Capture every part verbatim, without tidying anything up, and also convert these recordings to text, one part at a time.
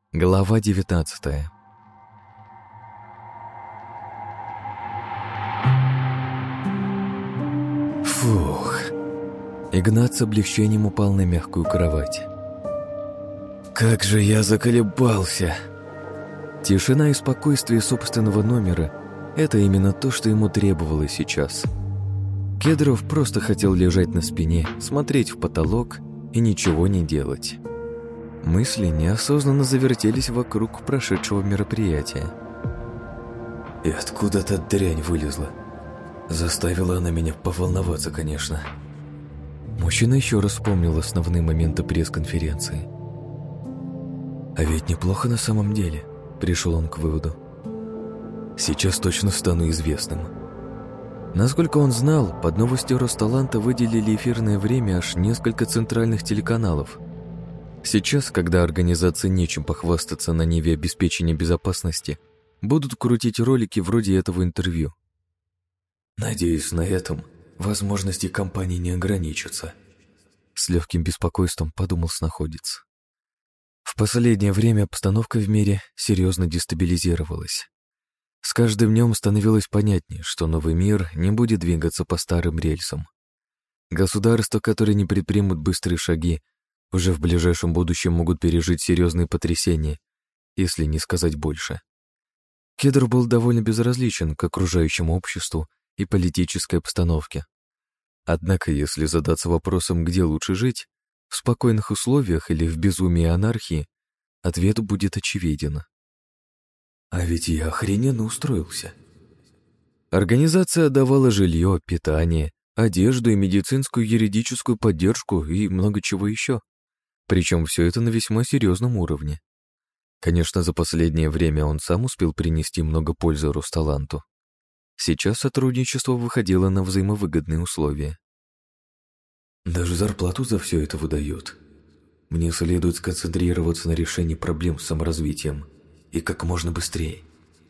Глава девятнадцатая. Фух. Игнат с облегчением упал на мягкую кровать. Как же я заколебался! Тишина и спокойствие собственного номера — это именно то, что ему требовалось сейчас. Кедров просто хотел лежать на спине, смотреть в потолок и ничего не делать. Мысли неосознанно завертелись вокруг прошедшего мероприятия. И откуда эта дрянь вылезла? Заставила она меня поволноваться, конечно. Мужчина еще раз вспомнил основные моменты пресс-конференции. А ведь неплохо на самом деле, пришел он к выводу. Сейчас точно стану известным. Насколько он знал, под новостью Росталанта выделили эфирное время аж несколько центральных телеканалов. Сейчас, когда организации нечем похвастаться на ниве обеспечения безопасности, будут крутить ролики вроде этого интервью. Надеюсь, на этом возможности компании не ограничатся. С легким беспокойством подумал снаходец. В последнее время обстановка в мире серьезно дестабилизировалась. С каждым днем становилось понятнее, что новый мир не будет двигаться по старым рельсам. Государства, которые не предпримут быстрые шаги, уже в ближайшем будущем могут пережить серьезные потрясения, если не сказать больше. Кедр был довольно безразличен к окружающему обществу и политической обстановке. Однако, если задаться вопросом, где лучше жить, в спокойных условиях или в безумии и анархии, ответ будет очевиден. А ведь я охрененно устроился. Организация давала жилье, питание, одежду и медицинскую юридическую поддержку и много чего еще. Причем все это на весьма серьезном уровне. Конечно, за последнее время он сам успел принести много пользы Росталанту. Сейчас сотрудничество выходило на взаимовыгодные условия. Даже зарплату за все это выдают. Мне следует сконцентрироваться на решении проблем с саморазвитием и как можно быстрее.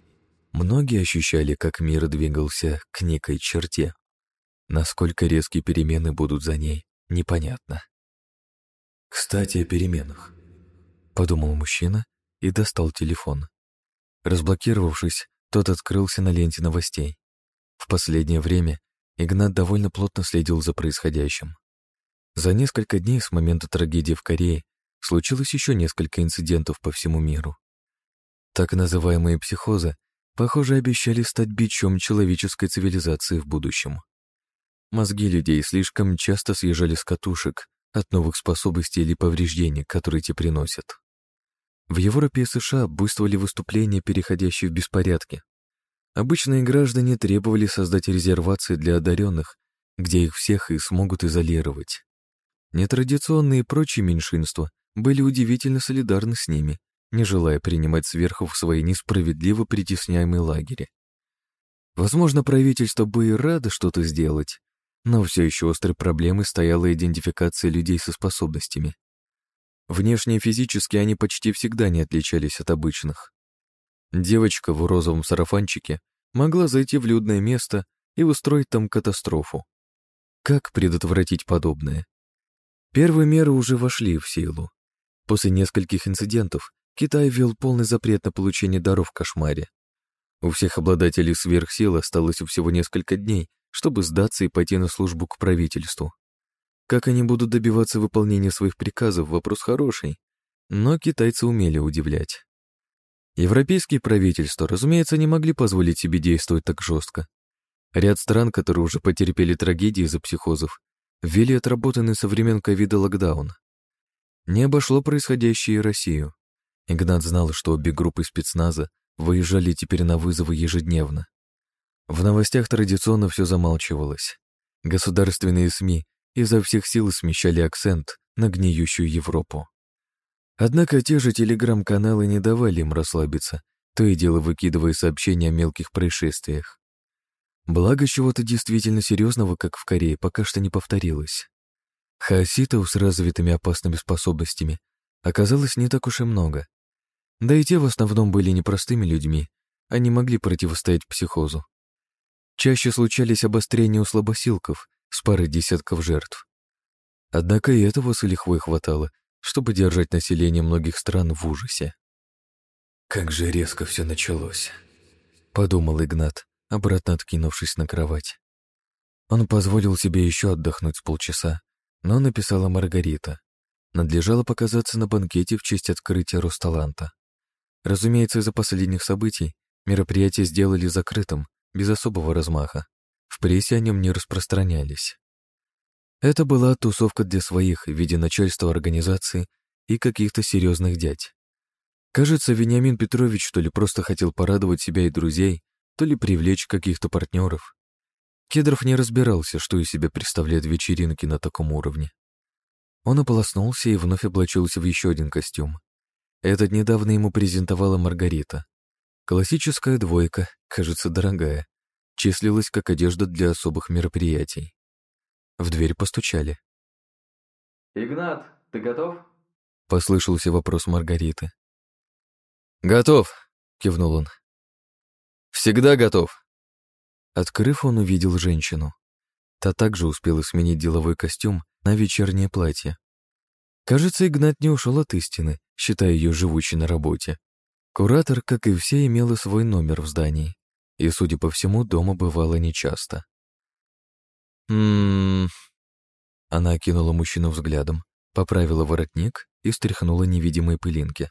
Многие ощущали, как мир двигался к некой черте. Насколько резкие перемены будут за ней, непонятно. «Кстати, о переменах», — подумал мужчина и достал телефон. Разблокировавшись, тот открылся на ленте новостей. В последнее время Игнат довольно плотно следил за происходящим. За несколько дней с момента трагедии в Корее случилось еще несколько инцидентов по всему миру. Так называемые психозы, похоже, обещали стать бичом человеческой цивилизации в будущем. Мозги людей слишком часто съезжали с катушек от новых способностей или повреждений, которые те приносят. В Европе и США буйствовали выступления, переходящие в беспорядки. Обычные граждане требовали создать резервации для одаренных, где их всех и смогут изолировать. Нетрадиционные и прочие меньшинства были удивительно солидарны с ними, не желая принимать сверху в свои несправедливо притесняемые лагеря. Возможно, правительство бы и радо что-то сделать, но все еще острой проблемой стояла идентификация людей со способностями. Внешне и физически они почти всегда не отличались от обычных. Девочка в розовом сарафанчике могла зайти в людное место и устроить там катастрофу. Как предотвратить подобное? Первые меры уже вошли в силу. После нескольких инцидентов Китай ввел полный запрет на получение даров в кошмаре. У всех обладателей сверхсил осталось всего несколько дней, чтобы сдаться и пойти на службу к правительству. Как они будут добиваться выполнения своих приказов, вопрос хороший, но китайцы умели удивлять. Европейские правительства, разумеется, не могли позволить себе действовать так жестко. Ряд стран, которые уже потерпели трагедии из-за психозов, ввели отработанный со времен ковида локдаун. Не обошло происходящее и Россию. Игнат знал, что обе группы спецназа выезжали теперь на вызовы ежедневно. В новостях традиционно все замалчивалось. Государственные СМИ изо всех сил смещали акцент на гниющую Европу. Однако те же телеграм-каналы не давали им расслабиться, то и дело выкидывая сообщения о мелких происшествиях. Благо, чего-то действительно серьезного, как в Корее, пока что не повторилось. Хаоситов с развитыми опасными способностями оказалось не так уж и много. Да и те в основном были непростыми людьми, они могли противостоять психозу. Чаще случались обострения у слабосилков с парой десятков жертв. Однако и этого с лихвой хватало, чтобы держать население многих стран в ужасе. Как же резко все началось, подумал Игнат, обратно откинувшись на кровать. Он позволил себе еще отдохнуть с полчаса, но написала Маргарита. Надлежало показаться на банкете в честь открытия Росталанта. Разумеется, из-за последних событий мероприятие сделали закрытым, без особого размаха. В прессе о нем не распространялись. Это была тусовка для своих в виде начальства организации и каких-то серьезных дядь. Кажется, Вениамин Петрович то ли просто хотел порадовать себя и друзей, то ли привлечь каких-то партнеров. Кедров не разбирался, что из себя представляют вечеринки на таком уровне. Он ополоснулся и вновь облачился в еще один костюм. Этот недавно ему презентовала Маргарита. Классическая двойка, кажется, дорогая, числилась как одежда для особых мероприятий. В дверь постучали. «Игнат, ты готов?» — послышался вопрос Маргариты. «Готов», — кивнул он. «Всегда готов». Открыв, он увидел женщину. Та также успела сменить деловой костюм на вечернее платье. Кажется, Игнат не ушел от истины, считая ее живучей на работе. Куратор, как и все, имела свой номер в здании, и, судя по всему, дома бывало нечасто. «М-м-м...» Она окинула мужчину взглядом, поправила воротник и стряхнула невидимые пылинки.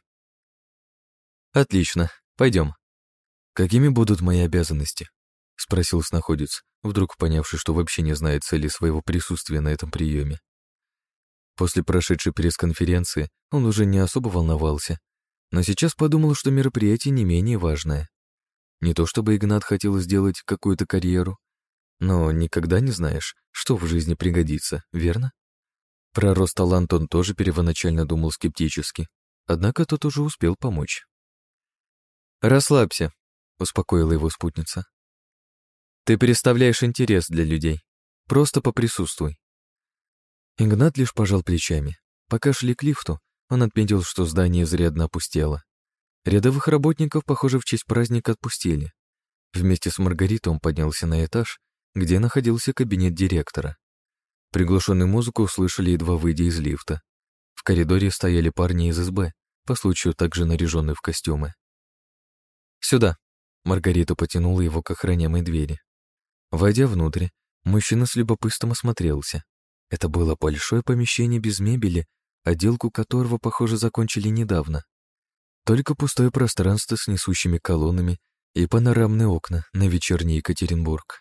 «Отлично, пойдем». «Какими будут мои обязанности?» — спросил снаходец, вдруг понявший, что вообще не знает цели своего присутствия на этом приеме. После прошедшей пресс-конференции он уже не особо волновался, но сейчас подумал, что мероприятие не менее важное. Не то чтобы Игнат хотел сделать какую-то карьеру, но никогда не знаешь, что в жизни пригодится, верно? Про Росталант он тоже первоначально думал скептически, однако тот уже успел помочь. «Расслабься», — успокоила его спутница. «Ты представляешь интерес для людей. Просто поприсутствуй». Игнат лишь пожал плечами. Пока шли к лифту, он отметил, что здание изрядно опустело. Рядовых работников, похоже, в честь праздника отпустили. Вместе с Маргаритой он поднялся на этаж, где находился кабинет директора. Приглушенную музыку услышали, едва выйдя из лифта. В коридоре стояли парни из эс бэ, по случаю также наряженные в костюмы. «Сюда», — Маргарита потянула его к охраняемой двери. Войдя внутрь, мужчина с любопытством осмотрелся. Это было большое помещение без мебели, отделку которого, похоже, закончили недавно. Только пустое пространство с несущими колоннами и панорамные окна на вечерний Екатеринбург.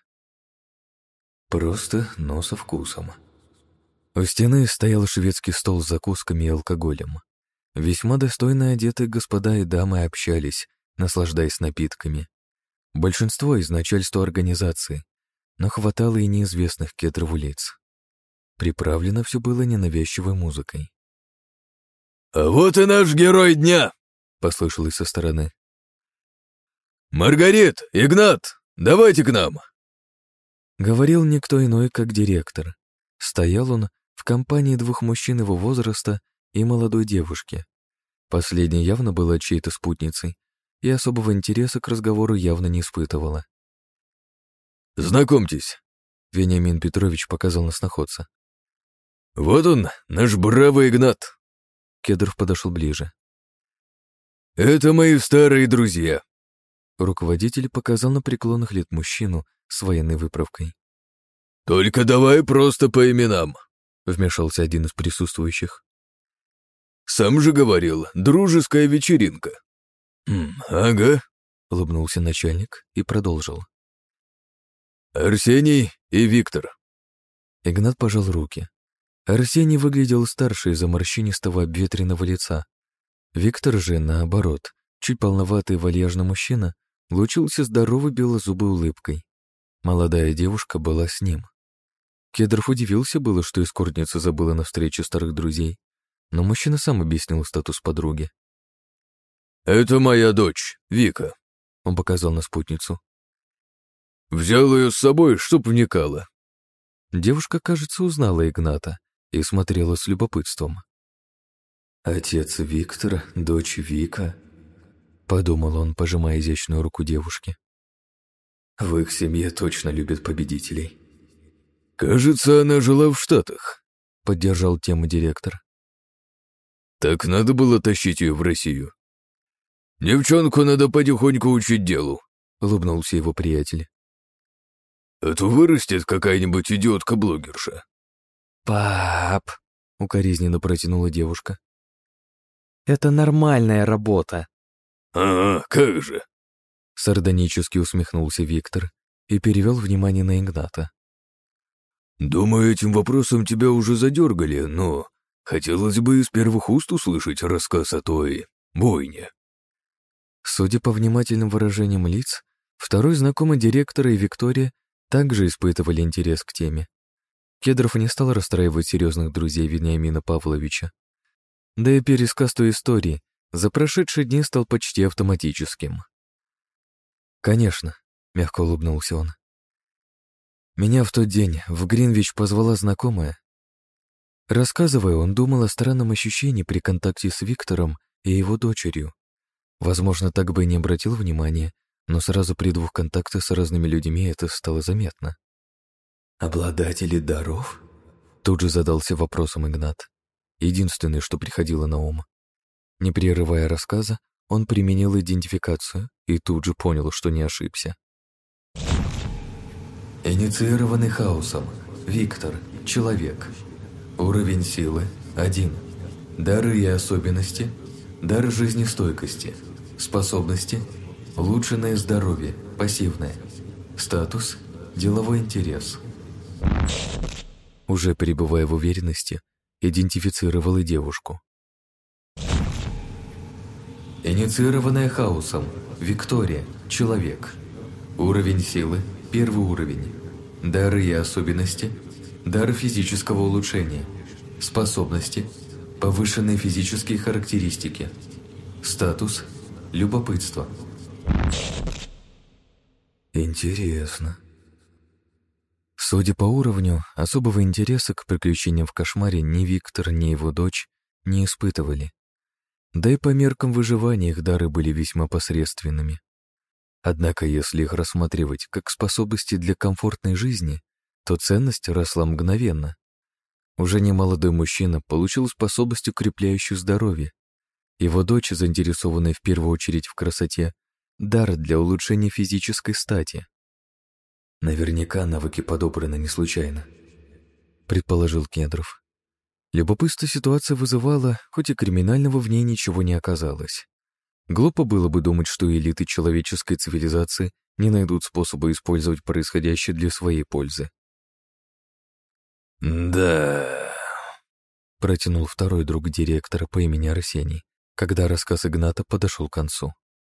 Просто, но со вкусом. У стены стоял шведский стол с закусками и алкоголем. Весьма достойно одетые господа и дамы общались, наслаждаясь напитками. Большинство из начальства организации, но хватало и неизвестных Кедрову лиц. Приправлено все было ненавязчивой музыкой. «А вот и наш герой дня!» — послышалось со стороны. «Маргарит, Игнат, давайте к нам!» Говорил никто иной, как директор. Стоял он в компании двух мужчин его возраста и молодой девушки. Последняя явно была чьей-то спутницей и особого интереса к разговору явно не испытывала. «Знакомьтесь», — Вениамин Петрович показал на сноходца. «Вот он, наш бравый Игнат». Кедров подошел ближе. «Это мои старые друзья». Руководитель показал на преклонных лет мужчину с военной выправкой. «Только давай просто по именам», — вмешался один из присутствующих. «Сам же говорил, дружеская вечеринка». «М, «Ага», — улыбнулся начальник и продолжил. «Арсений и Виктор». Игнат пожал руки. Арсений выглядел старше из-за морщинистого обветренного лица. Виктор же, наоборот, чуть полноватый и вальяжный мужчина, лучился здоровой белозубой улыбкой. Молодая девушка была с ним. Кедров удивился было, что эскортница забыла на встрече старых друзей, но мужчина сам объяснил статус подруги. «Это моя дочь, Вика», — он показал на спутницу. «Взял ее с собой, чтоб вникала». Девушка, кажется, узнала Игната и смотрела с любопытством. «Отец Виктора, дочь Вика», — подумал он, пожимая изящную руку девушки. «В их семье точно любят победителей». «Кажется, она жила в Штатах», — поддержал тему директор. «Так надо было тащить ее в Россию». девчонку надо потихоньку учить делу», — улыбнулся его приятель. «А то вырастет какая-нибудь идиотка-блогерша». «Пап», — укоризненно протянула девушка. «Это нормальная работа». «Ага, как же», — сардонически усмехнулся Виктор и перевел внимание на Игната. «Думаю, этим вопросом тебя уже задергали, но хотелось бы из первых уст услышать рассказ о той бойне». Судя по внимательным выражениям лиц, второй знакомый директора и Виктория также испытывали интерес к теме. Кедров не стал расстраивать серьезных друзей Вениамина Павловича. Да и пересказ той истории за прошедшие дни стал почти автоматическим. «Конечно», — мягко улыбнулся он. «Меня в тот день в Гринвич позвала знакомая». Рассказывая, он думал о странном ощущении при контакте с Виктором и его дочерью. Возможно, так бы и не обратил внимания, но сразу при двух контактах с разными людьми это стало заметно. «Обладатели даров?» Тут же задался вопросом Игнат. Единственное, что приходило на ум. Не прерывая рассказа, он применил идентификацию и тут же понял, что не ошибся. Инициированный хаосом. Виктор. Человек. Уровень силы – один. Дары и особенности. Дар жизнестойкости. Способности – улучшенное здоровье, пассивное. Статус – деловой интерес. Уже пребывая в уверенности, идентифицировал и девушку. Инициированная хаосом. Виктория. Человек. Уровень силы – первый уровень. Дары и особенности. Дар физического улучшения. Способности. Повышенные физические характеристики. Статус. Любопытство. Интересно. Судя по уровню, особого интереса к приключениям в кошмаре ни Виктор, ни его дочь не испытывали. Да и по меркам выживания их дары были весьма посредственными. Однако, если их рассматривать как способности для комфортной жизни, то ценность росла мгновенно. Уже немолодой мужчина получил способность, укрепляющую здоровье. Его дочь, заинтересованная в первую очередь в красоте, дар для улучшения физической стати. Наверняка навыки подобраны не случайно, предположил Кедров. Любопытство ситуация вызывала, хоть и криминального в ней ничего не оказалось. Глупо было бы думать, что элиты человеческой цивилизации не найдут способа использовать происходящее для своей пользы. «Да...» — протянул второй друг директора по имени Арсений, когда рассказ Игната подошел к концу.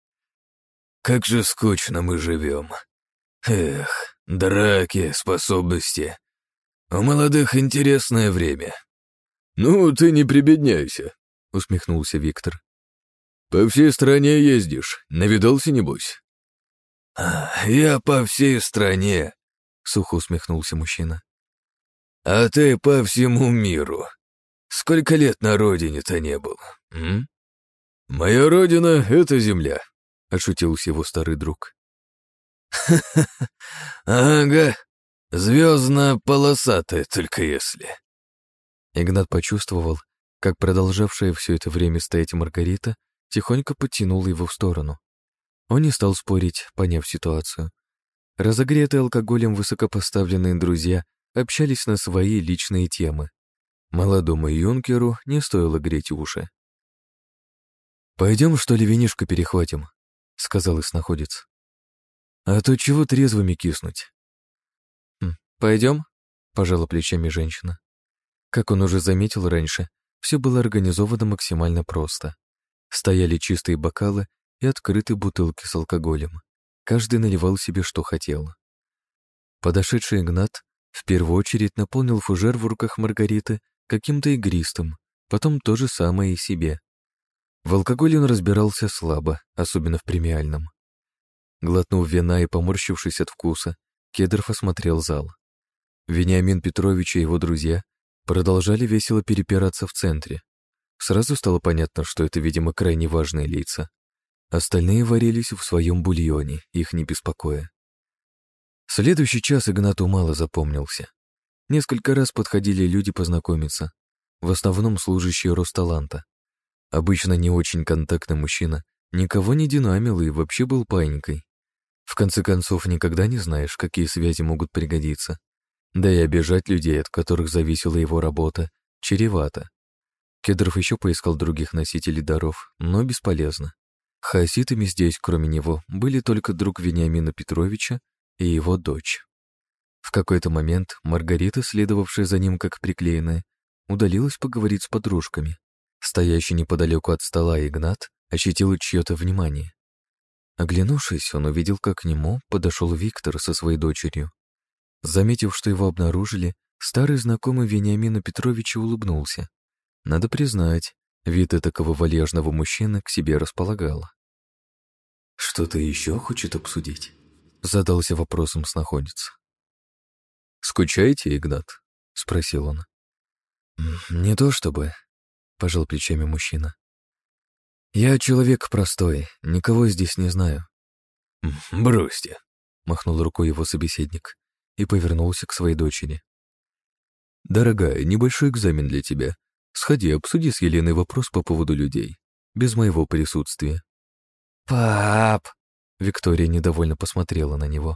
«Как же скучно мы живем. Эх, драки, способности. У молодых интересное время». «Ну, ты не прибедняйся», — усмехнулся Виктор. «По всей стране ездишь, навидался, небось?» А, «Я по всей стране», — сухо усмехнулся мужчина. «А ты по всему миру. Сколько лет на родине-то не был, м?» «Моя родина — это земля», — отшутился его старый друг. «Ха-ха-ха, ага, звездно-полосатая, только если». Игнат почувствовал, как продолжавшая все это время стоять Маргарита тихонько подтянула его в сторону. Он не стал спорить, поняв ситуацию. Разогретые алкоголем высокопоставленные друзья общались на свои личные темы. Молодому юнкеру не стоило греть уши. «Пойдем, что ли, винишко перехватим», — сказал иснаходец. «А то чего трезвыми киснуть?» хм, «Пойдем?» — пожала плечами женщина. Как он уже заметил раньше, все было организовано максимально просто. Стояли чистые бокалы и открытые бутылки с алкоголем. Каждый наливал себе, что хотел. Подошедший Игнат в первую очередь наполнил фужер в руках Маргариты каким-то игристым, потом то же самое и себе. В алкоголе он разбирался слабо, особенно в премиальном. Глотнув вина и поморщившись от вкуса, Кедров осмотрел зал. Вениамин Петрович и его друзья продолжали весело перепираться в центре. Сразу стало понятно, что это, видимо, крайне важные лица. Остальные варились в своем бульоне, их не беспокоя. Следующий час Игнату мало запомнился. Несколько раз подходили люди познакомиться, в основном служащие Росталанта. Обычно не очень контактный мужчина никого не динамил и вообще был паинькой. В конце концов, никогда не знаешь, какие связи могут пригодиться. Да и обижать людей, от которых зависела его работа, чревато. Кедров еще поискал других носителей даров, но бесполезно. Хаоситами здесь, кроме него, были только друг Вениамина Петровича и его дочь. В какой-то момент Маргарита, следовавшая за ним как приклеенная, удалилась поговорить с подружками. Стоящий неподалеку от стола Игнат ощутил чье-то внимание. Оглянувшись, он увидел, как к нему подошел Виктор со своей дочерью. Заметив, что его обнаружили, старый знакомый Вениамина Петровича улыбнулся. Надо признать, вид этакого вальяжного мужчины к себе располагал. «Что-то еще хочет обсудить?» — задался вопросом снаходец. «Скучаете, Игнат?» — спросил он. «Не то чтобы», — пожал плечами мужчина. «Я человек простой, никого здесь не знаю». «Бросьте», — махнул рукой его собеседник и повернулся к своей дочери. «Дорогая, небольшой экзамен для тебя. Сходи, обсуди с Еленой вопрос по поводу людей. Без моего присутствия». «Пап!» — Виктория недовольно посмотрела на него.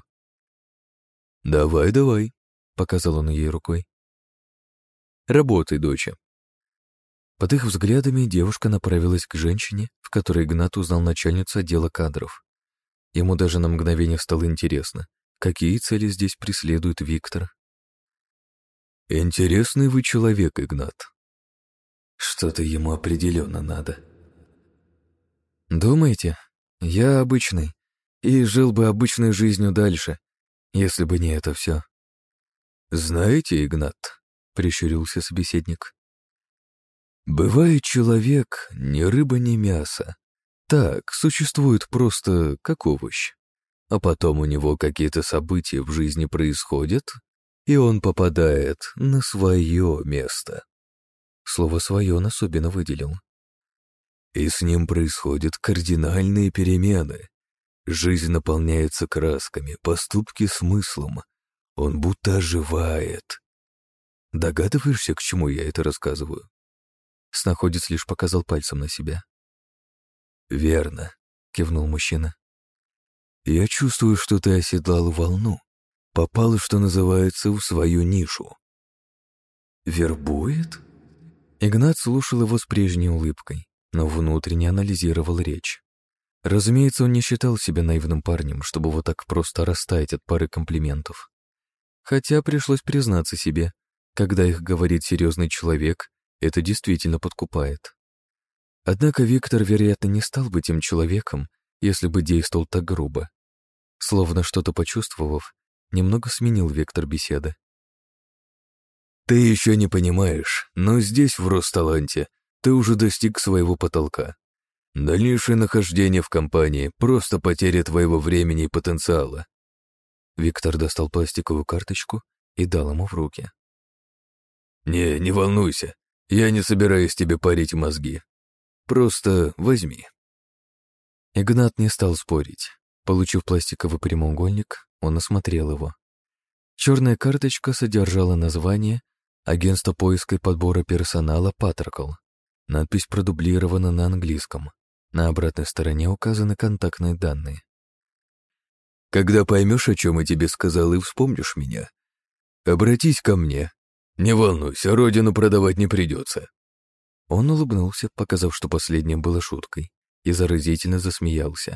«Давай, давай», — показал он ей рукой. «Работай, доча». Под их взглядами девушка направилась к женщине, в которой Игнат узнал начальницу отдела кадров. Ему даже на мгновение стало интересно, какие цели здесь преследует Виктор. «Интересный вы человек, Игнат». Что-то ему определенно надо. «Думаете? Я обычный, и жил бы обычной жизнью дальше, если бы не это все». «Знаете, Игнат», — прищурился собеседник, «бывает человек ни рыба, ни мясо. Так, существует просто как овощ. А потом у него какие-то события в жизни происходят, и он попадает на свое место». Слово «свое» он особенно выделил. И с ним происходят кардинальные перемены. Жизнь наполняется красками, поступки смыслом. Он будто оживает. Догадываешься, к чему я это рассказываю? Снаходец лишь показал пальцем на себя. «Верно», — кивнул мужчина. «Я чувствую, что ты оседлал волну, попал, что называется, в свою нишу». «Вербует?» Игнат слушал его с прежней улыбкой, но внутренне анализировал речь. Разумеется, он не считал себя наивным парнем, чтобы вот так просто растаять от пары комплиментов. Хотя пришлось признаться себе, когда их говорит серьезный человек, это действительно подкупает. Однако Виктор, вероятно, не стал бы тем человеком, если бы действовал так грубо. Словно что-то почувствовав, немного сменил вектор беседы. «Ты еще не понимаешь, но здесь, в Росталанте, ты уже достиг своего потолка. Дальнейшее нахождение в компании — просто потеря твоего времени и потенциала». Виктор достал пластиковую карточку и дал ему в руки. «Не, не волнуйся, я не собираюсь тебе парить мозги. Просто возьми». Игнат не стал спорить. Получив пластиковый прямоугольник, он осмотрел его. Черная карточка содержала название «Агентство поиска и подбора персонала Патрокл». Надпись продублирована на английском. На обратной стороне указаны контактные данные. «Когда поймешь, о чем я тебе сказал, и вспомнишь меня, обратись ко мне. Не волнуйся, родину продавать не придется». Он улыбнулся, показав, что последнее было шуткой, и заразительно засмеялся.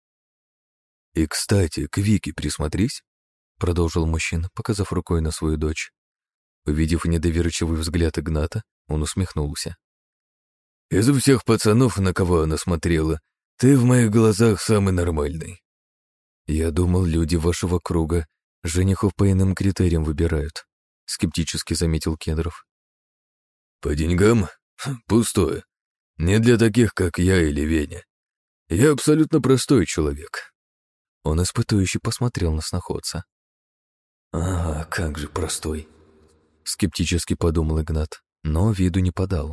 «И, кстати, к Вике присмотрись», — продолжил мужчина, показав рукой на свою дочь. Увидев недоверчивый взгляд Игната, он усмехнулся. «Из всех пацанов, на кого она смотрела, ты в моих глазах самый нормальный». «Я думал, люди вашего круга женихов по иным критериям выбирают», — скептически заметил Кедров. «По деньгам? Пустое. Не для таких, как я или Веня. Я абсолютно простой человек». Он испытующе посмотрел на сноходца. «Ага, как же простой», — скептически подумал Игнат, но виду не подал.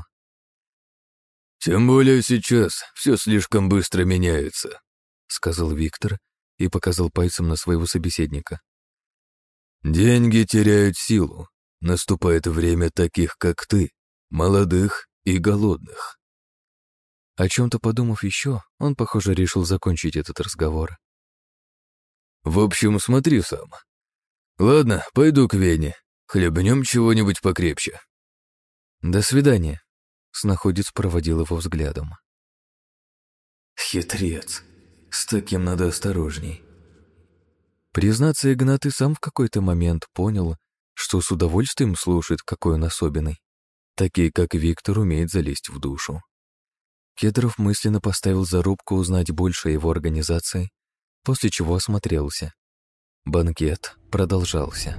«Тем более сейчас все слишком быстро меняется», — сказал Виктор и показал пальцем на своего собеседника. «Деньги теряют силу. Наступает время таких, как ты, молодых и голодных». О чем-то подумав еще, он, похоже, решил закончить этот разговор. В общем, смотри сам. Ладно, пойду к Вене. Хлебнем чего-нибудь покрепче. До свидания. Снаходец проводил его взглядом. Хитрец. С таким надо осторожней. Признаться, Игнат и сам в какой-то момент понял, что с удовольствием слушает, какой он особенный. Такие, как Виктор, умеет залезть в душу. Кедров мысленно поставил зарубку узнать больше о его организации, после чего осмотрелся. Банкет продолжался.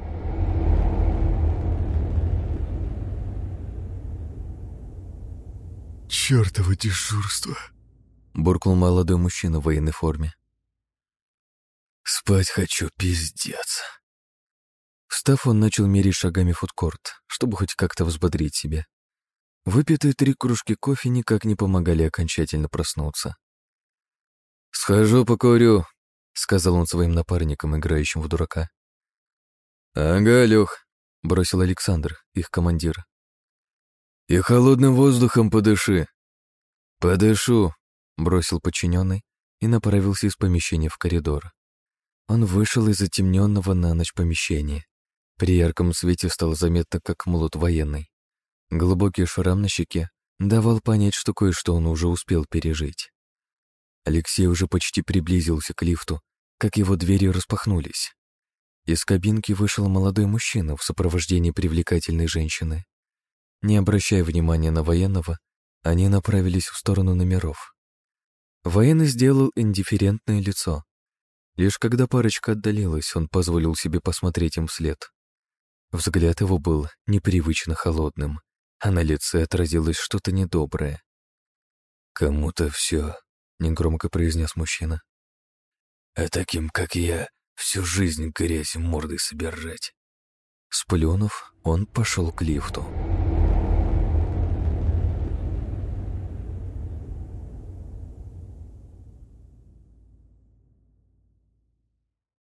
«Чёртово дежурство!» — буркнул молодой мужчина в военной форме. «Спать хочу, пиздец!» Встав, он начал мерить шагами фудкорт, чтобы хоть как-то взбодрить себя. Выпитые три кружки кофе никак не помогали окончательно проснуться. «Схожу покурю», — сказал он своим напарникам, играющим в дурака. «Ага, Лёх», — бросил Александр, их командир. «И холодным воздухом подыши». «Подышу», — бросил подчиненный и направился из помещения в коридор. Он вышел из затемненного на ночь помещения. При ярком свете стало заметно, как молот военный. Глубокий шрам на щеке давал понять, что кое-что он уже успел пережить. Алексей уже почти приблизился к лифту, как его двери распахнулись. Из кабинки вышел молодой мужчина в сопровождении привлекательной женщины. Не обращая внимания на военного, они направились в сторону номеров. Военный сделал индифферентное лицо. Лишь когда парочка отдалилась, он позволил себе посмотреть им вслед. Взгляд его был непривычно холодным, а на лице отразилось что-то недоброе. «Кому-то все», — негромко произнес мужчина. «А таким, как я, всю жизнь грязь мордой собирать». Сплюнув, он пошел к лифту.